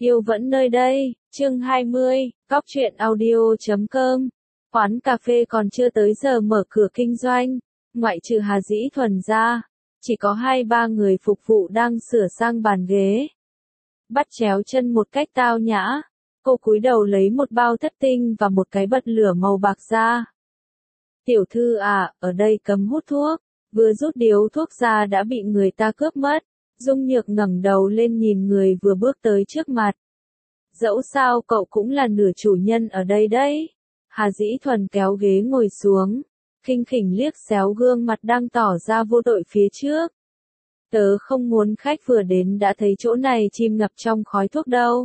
Yêu vẫn nơi đây, chương 20, Góc truyện audio.com. Quán cà phê còn chưa tới giờ mở cửa kinh doanh, ngoại trừ Hà Dĩ Thuần ra, chỉ có 2-3 người phục vụ đang sửa sang bàn ghế. Bắt chéo chân một cách tao nhã, cô cúi đầu lấy một bao thất tinh và một cái bật lửa màu bạc ra. Tiểu thư à, ở đây cấm hút thuốc, vừa rút điếu thuốc ra đã bị người ta cướp mất. Dung Nhược ngẩng đầu lên nhìn người vừa bước tới trước mặt. Dẫu sao cậu cũng là nửa chủ nhân ở đây đấy. Hà Dĩ Thuần kéo ghế ngồi xuống, khinh khỉnh liếc xéo gương mặt đang tỏ ra vô tội phía trước. Tớ không muốn khách vừa đến đã thấy chỗ này chìm ngập trong khói thuốc đâu.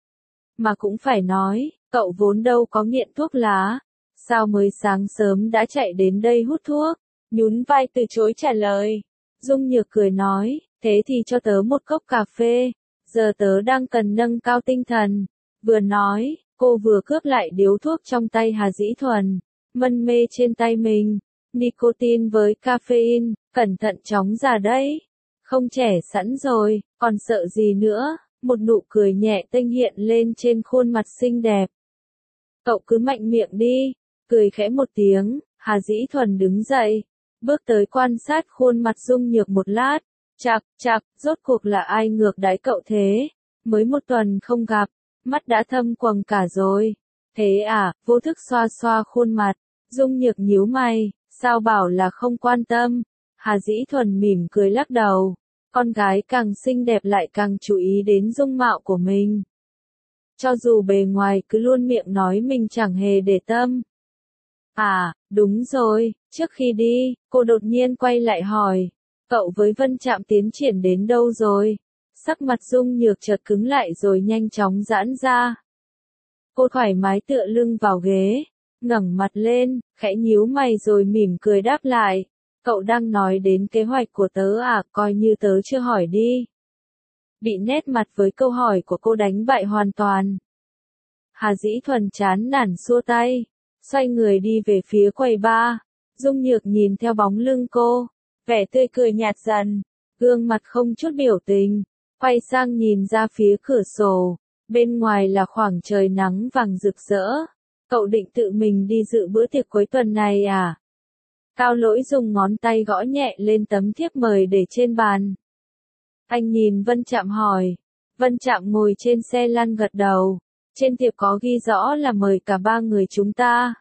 Mà cũng phải nói, cậu vốn đâu có nghiện thuốc lá, sao mới sáng sớm đã chạy đến đây hút thuốc, nhún vai từ chối trả lời. Dung Nhược cười nói, thế thì cho tớ một cốc cà phê, giờ tớ đang cần nâng cao tinh thần. Vừa nói, cô vừa cướp lại điếu thuốc trong tay Hà Dĩ Thuần, mân mê trên tay mình. Nicotine với caffeine, cẩn thận chóng già đấy. Không trẻ sẵn rồi, còn sợ gì nữa, một nụ cười nhẹ tênh hiện lên trên khuôn mặt xinh đẹp. Cậu cứ mạnh miệng đi, cười khẽ một tiếng, Hà Dĩ Thuần đứng dậy, bước tới quan sát khuôn mặt Dung Nhược một lát. Chạc, rốt cuộc là ai ngược đãi cậu thế? Mới một tuần không gặp, mắt đã thâm quầng cả rồi. Thế à, vô thức xoa xoa khuôn mặt, Dung Nhược nhíu mày, sao bảo là không quan tâm? Hà Dĩ Thuần mỉm cười lắc đầu, con gái càng xinh đẹp lại càng chú ý đến dung mạo của mình. Cho dù bề ngoài cứ luôn miệng nói mình chẳng hề để tâm. À, đúng rồi, trước khi đi, cô đột nhiên quay lại hỏi. Cậu với Vân Trạm tiến triển đến đâu rồi? Sắc mặt Dung Nhược chợt cứng lại rồi nhanh chóng giãn ra. Cô thoải mái tựa lưng vào ghế, ngẩng mặt lên, khẽ nhíu mày rồi mỉm cười đáp lại. Cậu đang nói đến kế hoạch của tớ à, coi như tớ chưa hỏi đi. Bị nét mặt với câu hỏi của cô đánh bại hoàn toàn. Hà Dĩ Thuần chán nản xua tay, xoay người đi về phía quầy bar. Dung Nhược nhìn theo bóng lưng cô, vẻ tươi cười nhạt dần, gương mặt không chút biểu tình, quay sang nhìn ra phía cửa sổ, bên ngoài là khoảng trời nắng vàng rực rỡ. Cậu định tự mình đi dự bữa tiệc cuối tuần này à? Cao Lỗi dùng ngón tay gõ nhẹ lên tấm thiếp mời để trên bàn. Anh nhìn Vân Trạm hỏi. Vân Trạm ngồi trên xe lăn gật đầu. Trên thiệp có ghi rõ là mời cả 3 người chúng ta.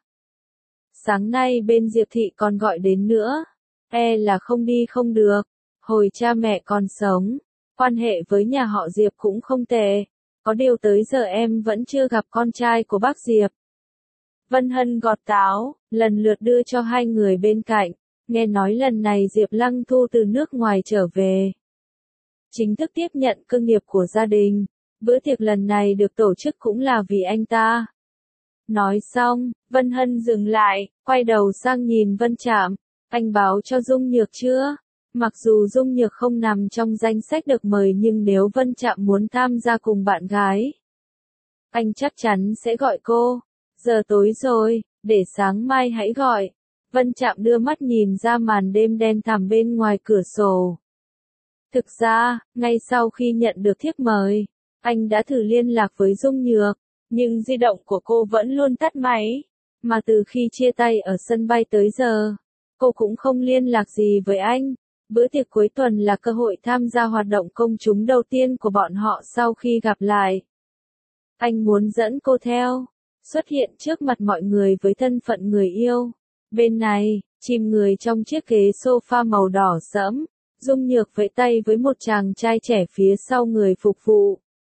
Sáng nay bên Diệp Thị còn gọi đến nữa. Là không đi không được. Hồi cha mẹ còn sống, quan hệ với nhà họ Diệp cũng không tệ. Có điều tới giờ em vẫn chưa gặp con trai của bác Diệp. Vân Hân gọt táo, lần lượt đưa cho 2 người bên cạnh. Nghe nói lần này Diệp Lăng Thu từ nước ngoài trở về, chính thức tiếp nhận cơ nghiệp của gia đình. Bữa tiệc lần này được tổ chức cũng là vì anh ta. Nói xong, Vân Hân dừng lại, quay đầu sang nhìn Vân Trạm. Anh báo cho Dung Nhược chưa? Mặc dù Dung Nhược không nằm trong danh sách được mời nhưng nếu Vân Trạm muốn tham gia cùng bạn gái, anh chắc chắn sẽ gọi cô. Giờ tối rồi, để sáng mai hãy gọi. Vân Trạm đưa mắt nhìn ra màn đêm đen thẳm bên ngoài cửa sổ. Thực ra, ngay sau khi nhận được thiếp mời, anh đã thử liên lạc với Dung Nhược, nhưng di động của cô vẫn luôn tắt máy. Mà từ khi chia tay ở sân bay tới giờ, cô cũng không liên lạc gì với anh. Bữa tiệc cuối tuần là cơ hội tham gia hoạt động công chúng đầu tiên của bọn họ sau khi gặp lại. Anh muốn dẫn cô theo, xuất hiện trước mặt mọi người với thân phận người yêu. Bên này, chìm người trong chiếc ghế sofa màu đỏ sẫm, Dung Nhược vẫy tay với một chàng trai trẻ phía sau người phục vụ.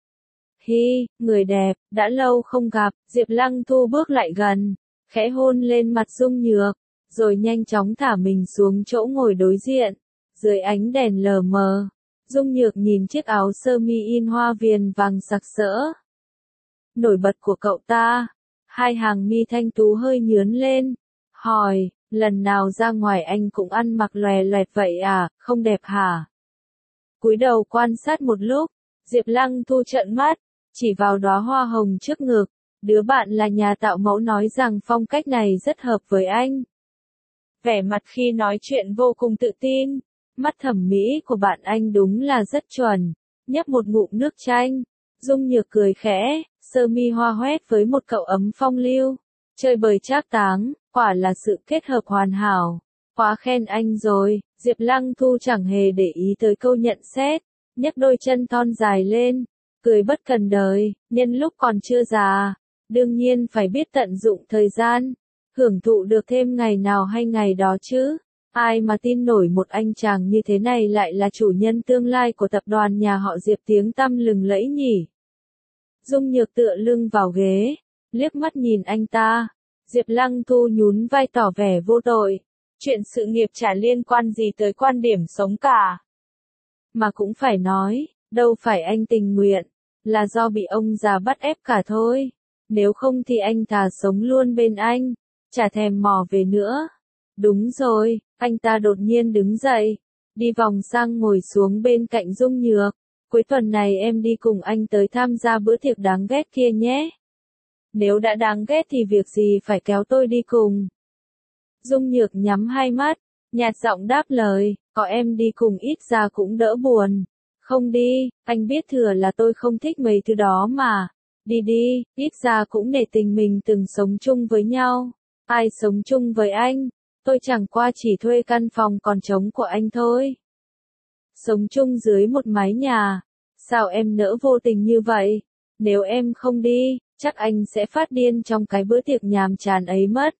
Hi, người đẹp, đã lâu không gặp. Diệp Lăng Thu bước lại gần, khẽ hôn lên mặt Dung Nhược, rồi nhanh chóng thả mình xuống chỗ ngồi đối diện. Dưới ánh đèn lờ mờ, Dung Nhược nhìn chiếc áo sơ mi in hoa viền vàng sặc sỡ. Nổi bật của cậu ta, 2 hàng mi thanh tú hơi nhướn lên, hỏi, lần nào ra ngoài anh cũng ăn mặc lòe loẹt vậy à, không đẹp hả? Cúi đầu quan sát một lúc, Diệp Lăng Thu trợn mắt, chỉ vào đóa hoa hồng trước ngực. Đứa bạn là nhà tạo mẫu nói rằng phong cách này rất hợp với anh. Vẻ mặt khi nói chuyện vô cùng tự tin. Mắt thẩm mỹ của bạn anh đúng là rất chuẩn. Nhấp một ngụm nước chanh, Dung Nhược cười khẽ, sơ mi hoa hoét với một cậu ấm phong lưu. Chơi bời trác táng, quả là sự kết hợp hoàn hảo. Quá khen anh rồi, Diệp Lăng Thu chẳng hề để ý tới câu nhận xét, nhấc đôi chân thon dài lên, cười bất cần đời, nhân lúc còn chưa già, đương nhiên phải biết tận dụng thời gian, hưởng thụ được thêm ngày nào hay ngày đó chứ. Ai mà tin nổi một anh chàng như thế này lại là chủ nhân tương lai của tập đoàn nhà họ Diệp tiếng tăm lừng lẫy nhỉ. Dung Nhược tựa lưng vào ghế, liếc mắt nhìn anh ta. Diệp Lăng Thu nhún vai tỏ vẻ vô tội. Chuyện sự nghiệp chả liên quan gì tới quan điểm sống cả. Mà cũng phải nói, đâu phải anh tình nguyện, là do bị ông già bắt ép cả thôi. Nếu không thì anh thà sống luôn bên anh, chả thèm mò về nữa. Đúng rồi, anh ta đột nhiên đứng dậy, đi vòng sang ngồi xuống bên cạnh Dung Nhược. Cuối tuần này em đi cùng anh tới tham gia bữa tiệc đáng ghét kia nhé. Nếu đã đáng ghét thì việc gì phải kéo tôi đi cùng. Dung Nhược nhắm hai mắt, nhạt giọng đáp lời, có em đi cùng ít ra cũng đỡ buồn. Không đi, anh biết thừa là tôi không thích mấy thứ đó mà. Đi đi, ít ra cũng nể tình mình từng sống chung với nhau. Ai sống chung với anh, tôi chẳng qua chỉ thuê căn phòng còn trống của anh thôi. Sống chung dưới một mái nhà, sao em nỡ vô tình như vậy? Nếu em không đi, chắc anh sẽ phát điên trong cái bữa tiệc nhàm chán ấy mất.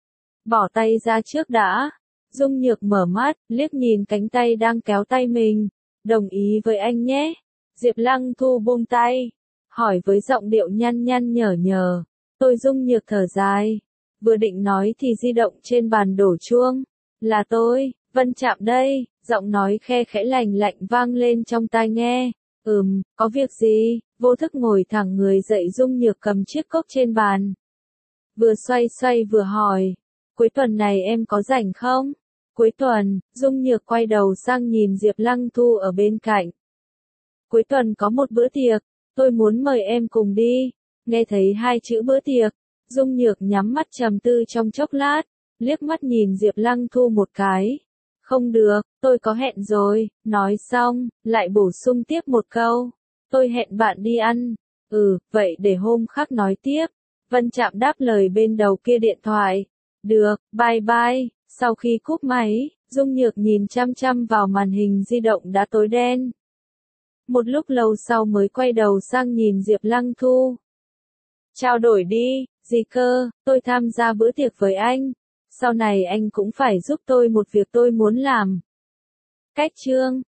Bỏ tay ra trước đã. Dung Nhược mở mắt, liếc nhìn cánh tay đang kéo tay mình. Đồng ý với anh nhé. Diệp Lăng Thu buông tay, hỏi với giọng điệu nhăn nhăn nhở nhở. Tôi Dung Nhược thở dài. Vừa định nói thì di động trên bàn đổ chuông. Là tôi, Vân Trạm đây. Giọng nói khe khẽ lành lạnh vang lên trong tai nghe. Có việc gì? Vô thức ngồi thẳng người dậy. Dung Nhược cầm chiếc cốc trên bàn. Vừa xoay xoay vừa hỏi. Cuối tuần này em có rảnh không? Cuối tuần, Dung Nhược quay đầu sang nhìn Diệp Lăng Thu ở bên cạnh. Cuối tuần có một bữa tiệc, tôi muốn mời em cùng đi. Nghe thấy hai chữ bữa tiệc, Dung Nhược nhắm mắt trầm tư trong chốc lát, liếc mắt nhìn Diệp Lăng Thu một cái. Không được, tôi có hẹn rồi, nói xong, lại bổ sung tiếp một câu. Tôi hẹn bạn đi ăn. Vậy để hôm khác nói tiếp. Vân Trạm đáp lời bên đầu kia điện thoại. Được, bye bye. Sau khi cúp máy, Dung Nhược nhìn chăm chăm vào màn hình di động đã tối đen. Một lúc lâu sau mới quay đầu sang nhìn Diệp Lăng Thu. Trao đổi đi, gì cơ, tôi tham gia bữa tiệc với anh. Sau này anh cũng phải giúp tôi một việc tôi muốn làm. Cách chương